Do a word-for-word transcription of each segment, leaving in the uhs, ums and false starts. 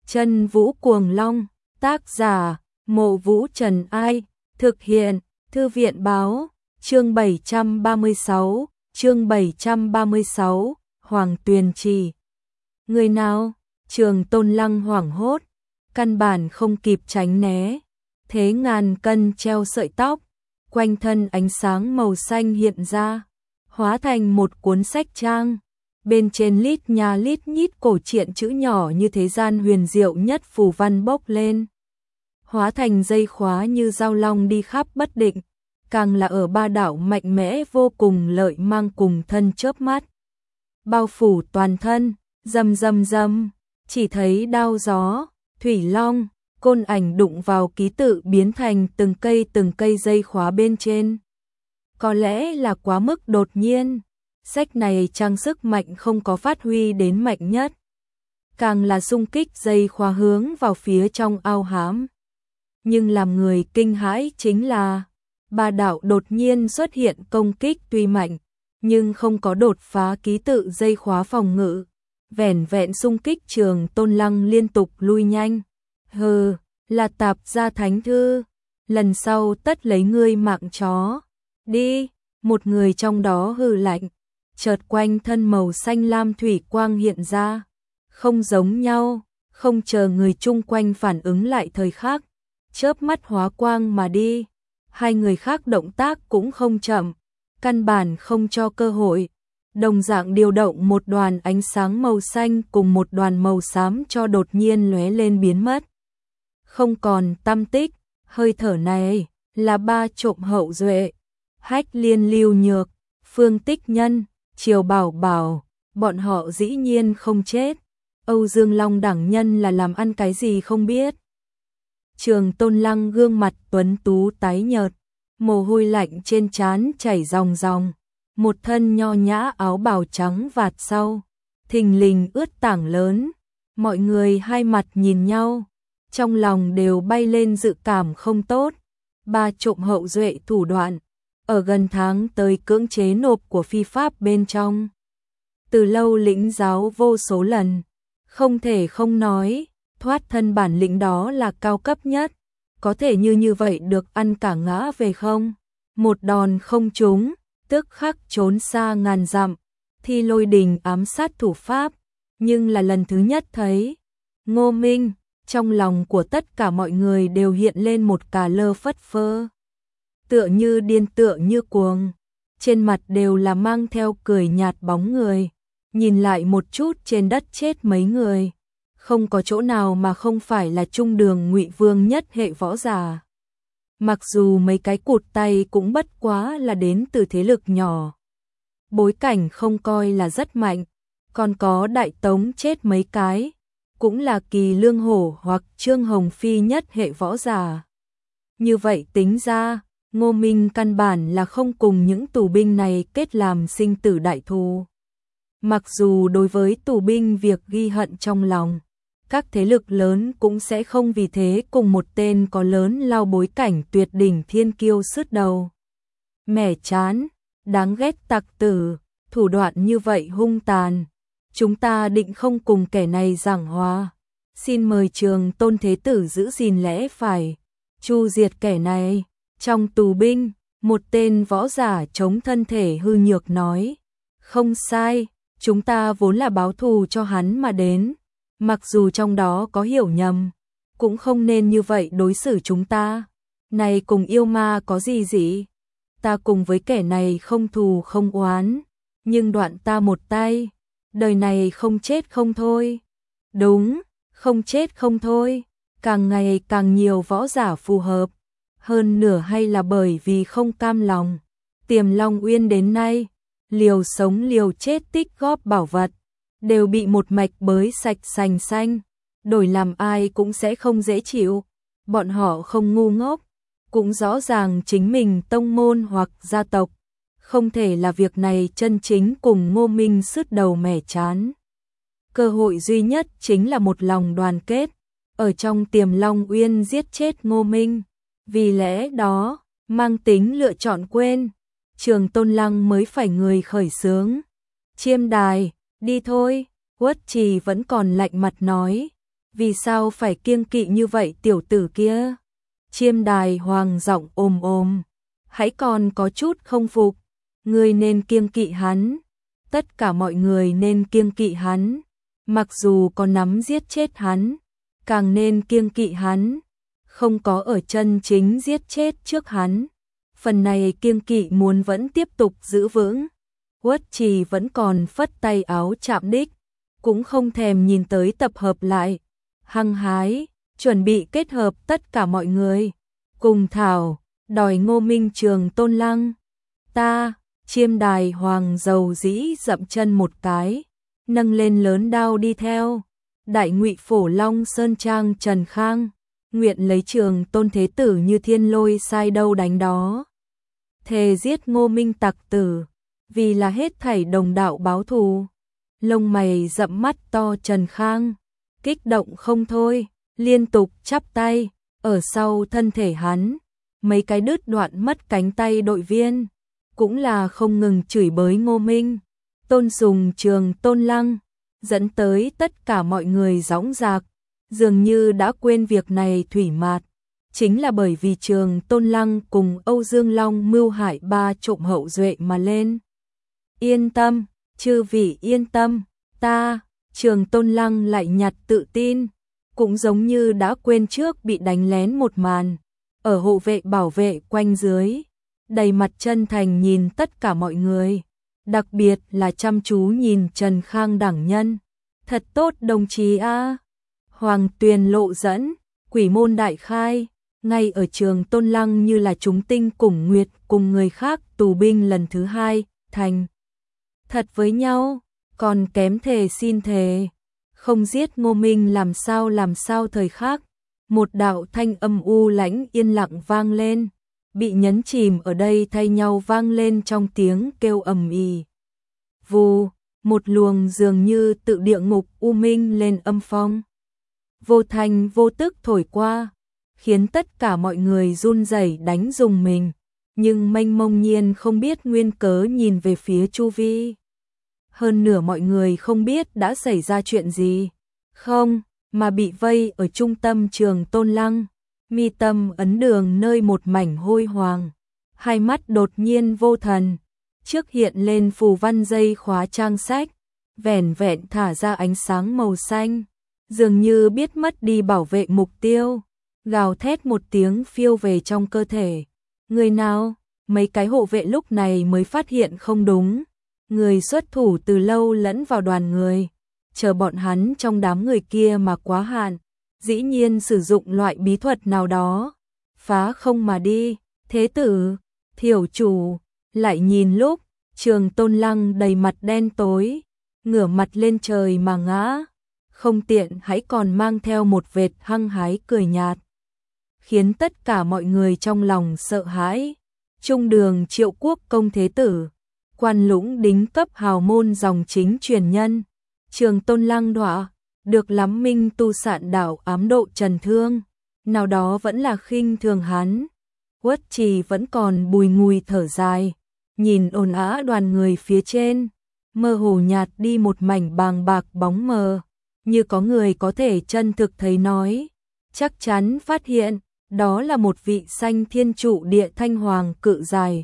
Chân Vũ Cuồng Long, tác giả, Mộ Vũ Trần Ai, thực hiện, Thư viện báo, chương bảy trăm ba mươi sáu, chương bảy trăm ba mươi sáu, Hoàng Tuyền Trì. Người nào? Trường Tôn Lăng hoảng hốt, căn bản không kịp tránh né, thế ngàn cân treo sợi tóc, quanh thân ánh sáng màu xanh hiện ra, hóa thành một cuốn sách trang. Bên trên lít nhà lít nhít cổ truyện chữ nhỏ như thế gian huyền diệu nhất phù văn bốc lên, hóa thành dây khóa như dao long đi khắp bất định, càng là ở ba đạo mạnh mẽ vô cùng lợi mang cùng thân chớp mắt, bao phủ toàn thân, rầm rầm rầm, chỉ thấy đao gió, thủy long, côn ảnh đụng vào ký tự biến thành từng cây từng cây dây khóa bên trên. Có lẽ là quá mức đột nhiên, sách này trang sức mạnh không có phát huy đến mạnh nhất, càng là xung kích dây khóa hướng vào phía trong ao hám. Nhưng làm người kinh hãi chính là, ba đạo đột nhiên xuất hiện công kích tuy mạnh, nhưng không có đột phá ký tự dây khóa phòng ngự, vẻn vẹn xung kích Trường Tôn Lăng liên tục lui nhanh. Hừ, là tạp gia thánh thư, lần sau tất lấy ngươi mạng chó. Đi, một người trong đó hừ lạnh, chợt quanh thân màu xanh lam thủy quang hiện ra, không giống nhau, không chờ người chung quanh phản ứng lại thời khắc, chớp mắt hóa quang mà đi. Hai người khác động tác cũng không chậm, căn bản không cho cơ hội, đồng dạng điều động một đoàn ánh sáng màu xanh cùng một đoàn màu xám cho đột nhiên lóe lên biến mất, không còn tăm tích. Hơi thở này là ba trộm hậu duệ, Hách Liên, Lưu Nhược, Phương Tích Nhân, Triều Bảo Bảo, bọn họ dĩ nhiên không chết. Âu Dương Long đẳng nhân là làm ăn cái gì không biết. Trường Tôn Lăng gương mặt tuấn tú tái nhợt, mồ hôi lạnh trên trán chảy ròng ròng, một thân nho nhã áo bào trắng vạt sau, thình lình ướt tảng lớn. Mọi người hai mặt nhìn nhau, trong lòng đều bay lên dự cảm không tốt. Ba trộm hậu duệ thủ đoạn, ở gần tháng tới cưỡng chế nộp của phi pháp bên trong, từ lâu lĩnh giáo vô số lần, không thể không nói, thoát thân bản lĩnh đó là cao cấp nhất, có thể như như vậy được ăn cả ngã về không. Một đòn không trúng, tức khắc trốn xa ngàn dặm, thi lôi đình ám sát thủ pháp, nhưng là lần thứ nhất thấy. Ngô Minh, trong lòng của tất cả mọi người đều hiện lên một cà lơ phất phơ, tựa như điên tựa như cuồng, trên mặt đều là mang theo cười nhạt bóng người, nhìn lại một chút trên đất chết mấy người, không có chỗ nào mà không phải là trung đường Ngụy Vương nhất hệ võ giả. Mặc dù mấy cái cụt tay cũng bất quá là đến từ thế lực nhỏ, bối cảnh không coi là rất mạnh, còn có Đại Tống chết mấy cái, cũng là Kỳ Lương Hổ hoặc Trương Hồng Phi nhất hệ võ giả. Như vậy tính ra, Ngô Minh căn bản là không cùng những tù binh này kết làm sinh tử đại thù. Mặc dù đối với tù binh việc ghi hận trong lòng, các thế lực lớn cũng sẽ không vì thế cùng một tên có lớn lao bối cảnh tuyệt đỉnh thiên kiêu sứt đầu. Mẻ chán, đáng ghét tặc tử, thủ đoạn như vậy hung tàn, chúng ta định không cùng kẻ này giảng hòa. Xin mời Trường Tôn Thế Tử giữ gìn lẽ phải, chu diệt kẻ này. Trong tù binh, một tên võ giả chống thân thể hư nhược nói, không sai, chúng ta vốn là báo thù cho hắn mà đến, mặc dù trong đó có hiểu nhầm, cũng không nên như vậy đối xử chúng ta. Này cùng yêu ma có gì gì, ta cùng với kẻ này không thù không oán, nhưng đoạn ta một tay, đời này không chết không thôi. Đúng, không chết không thôi, càng ngày càng nhiều võ giả phù hợp, hơn nửa hay là bởi vì không cam lòng. Tiềm Long Uyên đến nay, liều sống liều chết tích góp bảo vật, đều bị một mạch bới sạch sành xanh, đổi làm ai cũng sẽ không dễ chịu. Bọn họ không ngu ngốc, cũng rõ ràng chính mình tông môn hoặc gia tộc, không thể là việc này chân chính cùng Ngô Minh sứt đầu mẻ chán. Cơ hội duy nhất chính là một lòng đoàn kết, ở trong Tiềm Long Uyên giết chết Ngô Minh. Vì lẽ đó, mang tính lựa chọn quên, Trường Tôn Lăng mới phải người khởi xướng. Chiêm Đài, đi thôi. Uất Trì vẫn còn lạnh mặt nói, Vì sao phải kiêng kỵ như vậy tiểu tử kia? Chiêm Đài Hoàng giọng ồm ồm, hãy còn có chút không phục, ngươi nên kiêng kỵ hắn, tất cả mọi người nên kiêng kỵ hắn, mặc dù có nắm giết chết hắn, càng nên kiêng kỵ hắn, không có ở chân chính giết chết trước hắn. Phần này kiêng kỵ muốn vẫn tiếp tục giữ vững. Uất Trì vẫn còn phất tay áo chạm đích, cũng không thèm nhìn tới tập hợp lại, hăng hái, chuẩn bị kết hợp tất cả mọi người, cùng thảo, đòi Ngô Minh Trường Tôn Lăng. Ta, Chiêm Đài Hoàng dầu dĩ dậm chân một cái, nâng lên lớn đao đi theo. Đại Ngụy Phổ Long Sơn Trang Trần Khang, nguyện lấy Trường Tôn Thế Tử như thiên lôi sai đâu đánh đó. Thề giết Ngô Minh tặc tử, vì là hết thảy đồng đạo báo thù. Lông mày rậm mắt to Trần Khang, kích động không thôi, liên tục chắp tay, ở sau thân thể hắn, mấy cái đứt đoạn mất cánh tay đội viên, cũng là không ngừng chửi bới Ngô Minh, tôn sùng Trường Tôn Lăng, dẫn tới tất cả mọi người dõng dạc, dường như đã quên việc này thủy mạt. Chính là bởi vì Trường Tôn Lăng cùng Âu Dương Long mưu hại ba trộm hậu duệ mà lên. Yên tâm, chư vị yên tâm, ta, Trường Tôn Lăng lại nhặt tự tin, cũng giống như đã quên trước bị đánh lén một màn, ở hộ vệ bảo vệ quanh dưới, đầy mặt chân thành nhìn tất cả mọi người, đặc biệt là chăm chú nhìn Trần Khang đẳng nhân. Thật tốt đồng chí a. Hoàng Tuyền lộ dẫn, quỷ môn đại khai, ngay ở Trường Tôn Lăng như là chúng tinh cùng nguyệt cùng người khác tù binh lần thứ hai, thành thật với nhau, còn kém thề xin thề, không giết Ngô Minh làm sao làm sao. Thời khắc, một đạo thanh âm u lãnh yên lặng vang lên, bị nhấn chìm ở đây thay nhau vang lên trong tiếng kêu ầm ĩ. Vù, một luồng dường như tự địa ngục u minh lên âm phong, vô thanh vô tức thổi qua, khiến tất cả mọi người run rẩy đánh rùng mình, nhưng mênh mông nhiên không biết nguyên cớ nhìn về phía chu vi. Hơn nửa mọi người không biết đã xảy ra chuyện gì, không, mà bị vây ở trung tâm Trường Tôn Lăng, mi tâm ấn đường nơi một mảnh hôi hoàng, hai mắt đột nhiên vô thần, trước hiện lên phù văn dây khóa trang sách, vẻn vẹn thả ra ánh sáng màu xanh, dường như biết mất đi bảo vệ mục tiêu, gào thét một tiếng phiêu về trong cơ thể. Người nào? Mấy cái hộ vệ lúc này mới phát hiện không đúng, người xuất thủ từ lâu lẫn vào đoàn người, chờ bọn hắn trong đám người kia mà quá hạn, dĩ nhiên sử dụng loại bí thuật nào đó, phá không mà đi. Thế tử, thiểu chủ, lại nhìn lúc, Trường Tôn Lăng đầy mặt đen tối, ngửa mặt lên trời mà ngã, không tiện hãy còn mang theo một vệt hăng hái cười nhạt, khiến tất cả mọi người trong lòng sợ hãi. Trung đường Triệu Quốc công thế tử, quan lũng đính cấp hào môn dòng chính truyền nhân, Trường Tôn Lăng đọa, được lắm minh tu sạn đạo ám độ trần thương, nào đó vẫn là khinh thường hắn. Uất Trì vẫn còn bùi ngùi thở dài, nhìn ồn ào đoàn người phía trên, mơ hồ nhạt đi một mảnh bàng bạc bóng mờ, như có người có thể chân thực thấy nói, chắc chắn phát hiện, đó là một vị sanh thiên trụ địa thanh hoàng cự dài,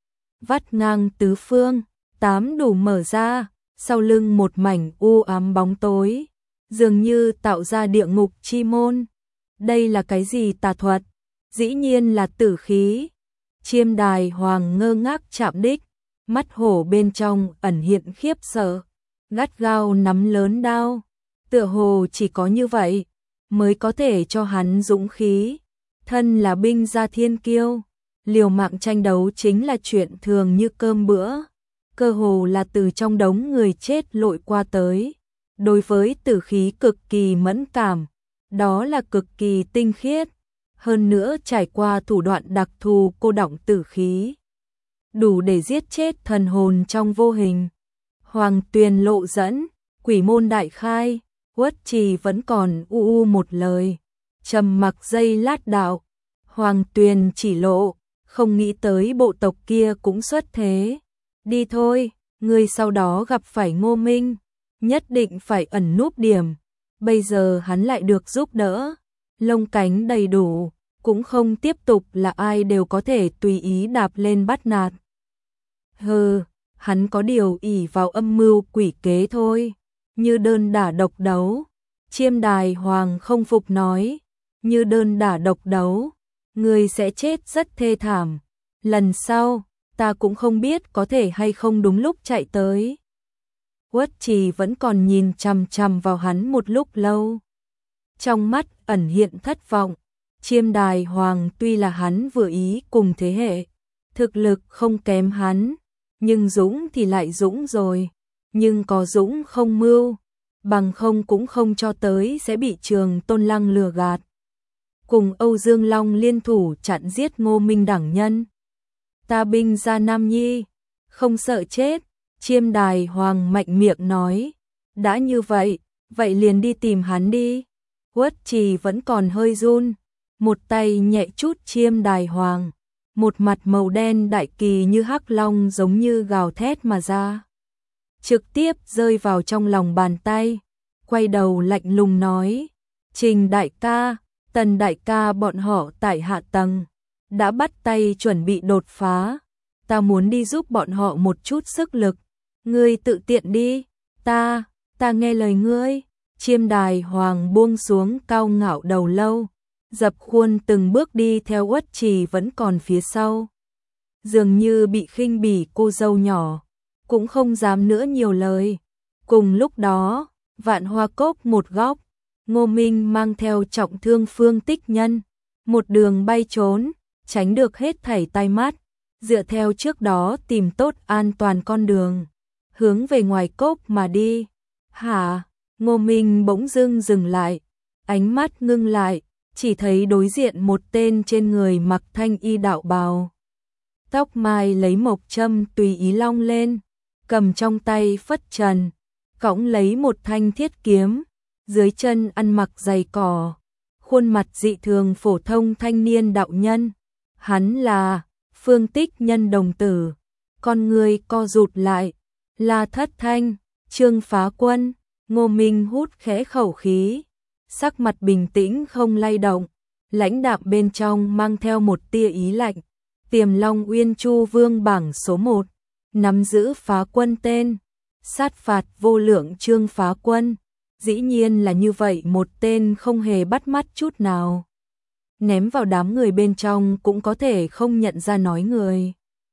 vắt ngang tứ phương, tám đủ mở ra, sau lưng một mảnh u ám bóng tối, dường như tạo ra địa ngục chi môn. Đây là cái gì tà thuật? Dĩ nhiên là tử khí. Chiêm Đài Hoàng ngơ ngác chạm đích, mắt hổ bên trong ẩn hiện khiếp sợ, gắt gao nắm lớn đao, tựa hồ chỉ có như vậy mới có thể cho hắn dũng khí. Thân là binh gia thiên kiêu, liều mạng tranh đấu chính là chuyện thường như cơm bữa, cơ hồ là từ trong đống người chết lội qua tới. Đối với tử khí cực kỳ mẫn cảm, đó là cực kỳ tinh khiết, hơn nữa trải qua thủ đoạn đặc thù cô đọng tử khí, đủ để giết chết thần hồn trong vô hình. Hoàng Tuyền lộ dẫn, quỷ môn đại khai, Uất Trì vẫn còn u u một lời, trầm mặc giây lát đạo. Hoàng Tuyền chỉ lộ, không nghĩ tới bộ tộc kia cũng xuất thế. Đi thôi, ngươi sau đó gặp phải Ngô Minh, nhất định phải ẩn núp điểm, bây giờ hắn lại được giúp đỡ, lông cánh đầy đủ, cũng không tiếp tục là ai đều có thể tùy ý đạp lên bắt nạt. Hừ, hắn có điều ỷ vào âm mưu quỷ kế thôi, như đơn đả độc đấu. Chiêm Đài Hoàng không phục nói, như đơn đả độc đấu, người sẽ chết rất thê thảm, lần sau, ta cũng không biết có thể hay không đúng lúc chạy tới. Uất Trì vẫn còn nhìn chằm chằm vào hắn một lúc lâu. Trong mắt ẩn hiện thất vọng, Chiêm Đài Hoàng tuy là hắn vừa ý cùng thế hệ, thực lực không kém hắn, nhưng dũng thì lại dũng rồi, nhưng có dũng không mưu, bằng không cũng không cho tới sẽ bị Trường Tôn Lăng lừa gạt. Cùng Âu Dương Long liên thủ chặn giết Ngô Minh đẳng nhân. Ta binh ra Nam Nhi, không sợ chết, Chiêm Đài Hoàng mạnh miệng nói. Đã như vậy, vậy liền đi tìm hắn đi. Uất Trì vẫn còn hơi run, một tay nhẹ chút Chiêm Đài Hoàng, một mặt màu đen đại kỳ như hắc long giống như gào thét mà ra. Trực tiếp rơi vào trong lòng bàn tay, quay đầu lạnh lùng nói, Trình đại ca, Tần đại ca bọn họ tại hạ tầng, đã bắt tay chuẩn bị đột phá, ta muốn đi giúp bọn họ một chút sức lực, ngươi tự tiện đi, ta, ta nghe lời ngươi. Chiêm Đài Hoàng buông xuống cao ngạo đầu lâu, dập khuôn từng bước đi theo Uất Trì vẫn còn phía sau. Dường như bị khinh bỉ cô dâu nhỏ, cũng không dám nữa nhiều lời. Cùng lúc đó, Vạn Hoa Cốc một góc, Ngô Minh mang theo trọng thương Phương Tích Nhân, một đường bay trốn, tránh được hết thảy tai mắt, dựa theo trước đó tìm tốt an toàn con đường, hướng về ngoài cốc mà đi. Hả? Ngô Minh bỗng dưng dừng lại, ánh mắt ngưng lại, chỉ thấy đối diện một tên trên người mặc thanh y đạo bào. Tóc mai lấy mộc châm tùy ý long lên, cầm trong tay phất trần, cõng lấy một thanh thiết kiếm, dưới chân ăn mặc giày cỏ, khuôn mặt dị thường phổ thông thanh niên đạo nhân. Hắn là Phương Tích Nhân đồng tử, con người co rụt lại, là Thất Thanh, Trương Phá Quân. Ngô Minh hút khẽ khẩu khí, sắc mặt bình tĩnh không lay động, lãnh đạm bên trong mang theo một tia ý lạnh. Tiềm Long Uyên Chu Vương bảng số một, nắm giữ Phá Quân tên, sát phạt vô lượng Trương Phá Quân, dĩ nhiên là như vậy một tên không hề bắt mắt chút nào. Ném vào đám người bên trong cũng có thể không nhận ra nói người.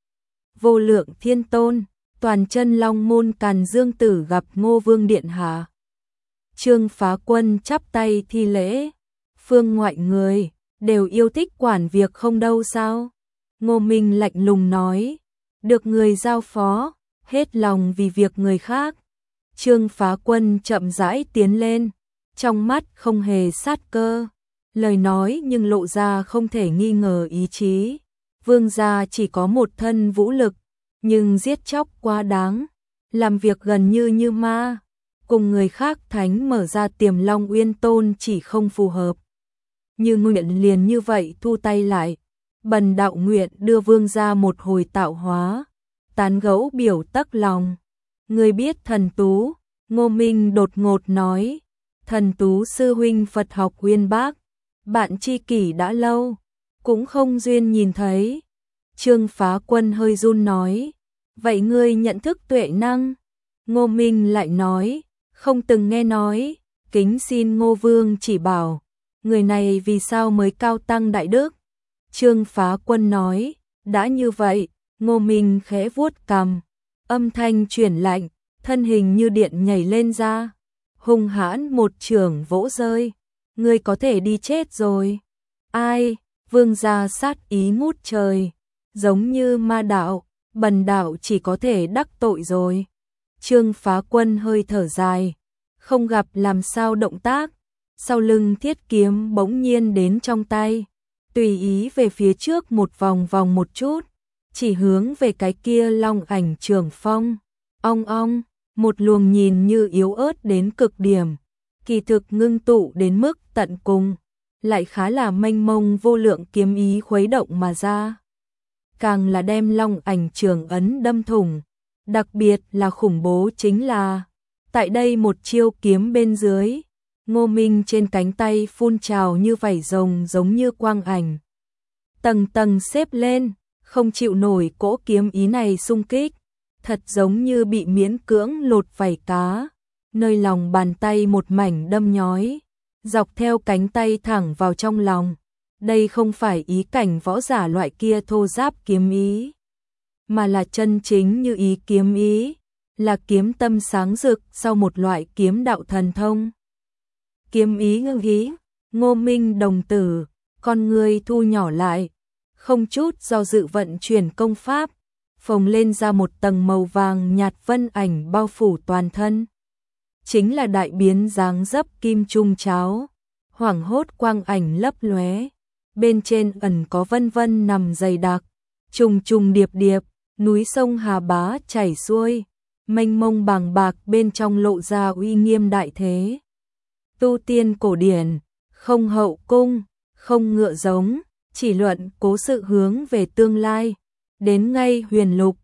Vô lượng Thiên Tôn, toàn chân Long môn Càn Dương Tử gặp Ngô Vương điện hạ. Trương Phá Quân chắp tay thi lễ, phương ngoại người đều yêu thích quản việc không đâu sao? Ngô Minh lạnh lùng nói, được người giao phó, hết lòng vì việc người khác. Trương Phá Quân chậm rãi tiến lên, trong mắt không hề sát cơ, lời nói nhưng lộ ra không thể nghi ngờ ý chí. Vương gia chỉ có một thân vũ lực, nhưng giết chóc quá đáng, làm việc gần như như ma, cùng người khác thánh mở ra Tiềm Long Uyên Tôn chỉ không phù hợp. Như nguyện liền như vậy thu tay lại, bần đạo nguyện đưa vương gia một hồi tạo hóa, tán gẫu biểu tắc lòng. Người biết Thần Tú? Ngô Minh đột ngột nói, Thần Tú sư huynh Phật học uyên bác, bạn tri kỷ đã lâu, cũng không duyên nhìn thấy. Trương Phá Quân hơi run nói, vậy ngươi nhận thức Tuệ Năng? Ngô Minh lại nói, không từng nghe nói, kính xin Ngô Vương chỉ bảo, người này vì sao mới cao tăng đại đức? Trương Phá Quân nói, đã như vậy. Ngô Minh khẽ vuốt cằm, âm thanh chuyển lạnh, thân hình như điện nhảy lên ra, hung hãn một chưởng vỗ rơi, ngươi có thể đi chết rồi. Ai? Vương gia sát ý ngút trời, giống như ma đạo, bần đạo chỉ có thể đắc tội rồi. Trương Phá Quân hơi thở dài, không gặp làm sao động tác, sau lưng thiết kiếm bỗng nhiên đến trong tay, tùy ý về phía trước một vòng vòng một chút, chỉ hướng về cái kia long ảnh trường phong. Ong ong, một luồng nhìn như yếu ớt đến cực điểm, kỳ thực ngưng tụ đến mức tận cùng, lại khá là mênh mông vô lượng kiếm ý khuấy động mà ra. Càng là đem long ảnh trường ấn đâm thủng, đặc biệt là khủng bố chính là, tại đây một chiêu kiếm bên dưới, Ngô Minh trên cánh tay phun trào như vảy rồng giống như quang ảnh. Tầng tầng xếp lên, không chịu nổi cỗ kiếm ý này xung kích, thật giống như bị miễn cưỡng lột vảy cá, nơi lòng bàn tay một mảnh đâm nhói, dọc theo cánh tay thẳng vào trong lòng. Đây không phải ý cảnh võ giả loại kia thô giáp kiếm ý, mà là chân chính như ý kiếm ý, là kiếm tâm sáng rực sau một loại kiếm đạo thần thông. Kiếm ý ngưng ý, Ngô Minh đồng tử, con người thu nhỏ lại, không chút do dự vận chuyển công pháp, phồng lên ra một tầng màu vàng nhạt vân ảnh bao phủ toàn thân. Chính là đại biến dáng dấp kim trung cháo, hoảng hốt quang ảnh lấp lóe, bên trên ẩn có vân vân nằm dày đặc, trùng trùng điệp điệp, núi sông Hà Bá chảy xuôi, mênh mông bàng bạc bên trong lộ ra uy nghiêm đại thế. Tu tiên cổ điển, không hậu cung, không ngựa giống, chỉ luận cố sự hướng về tương lai, đến ngay huyền lục,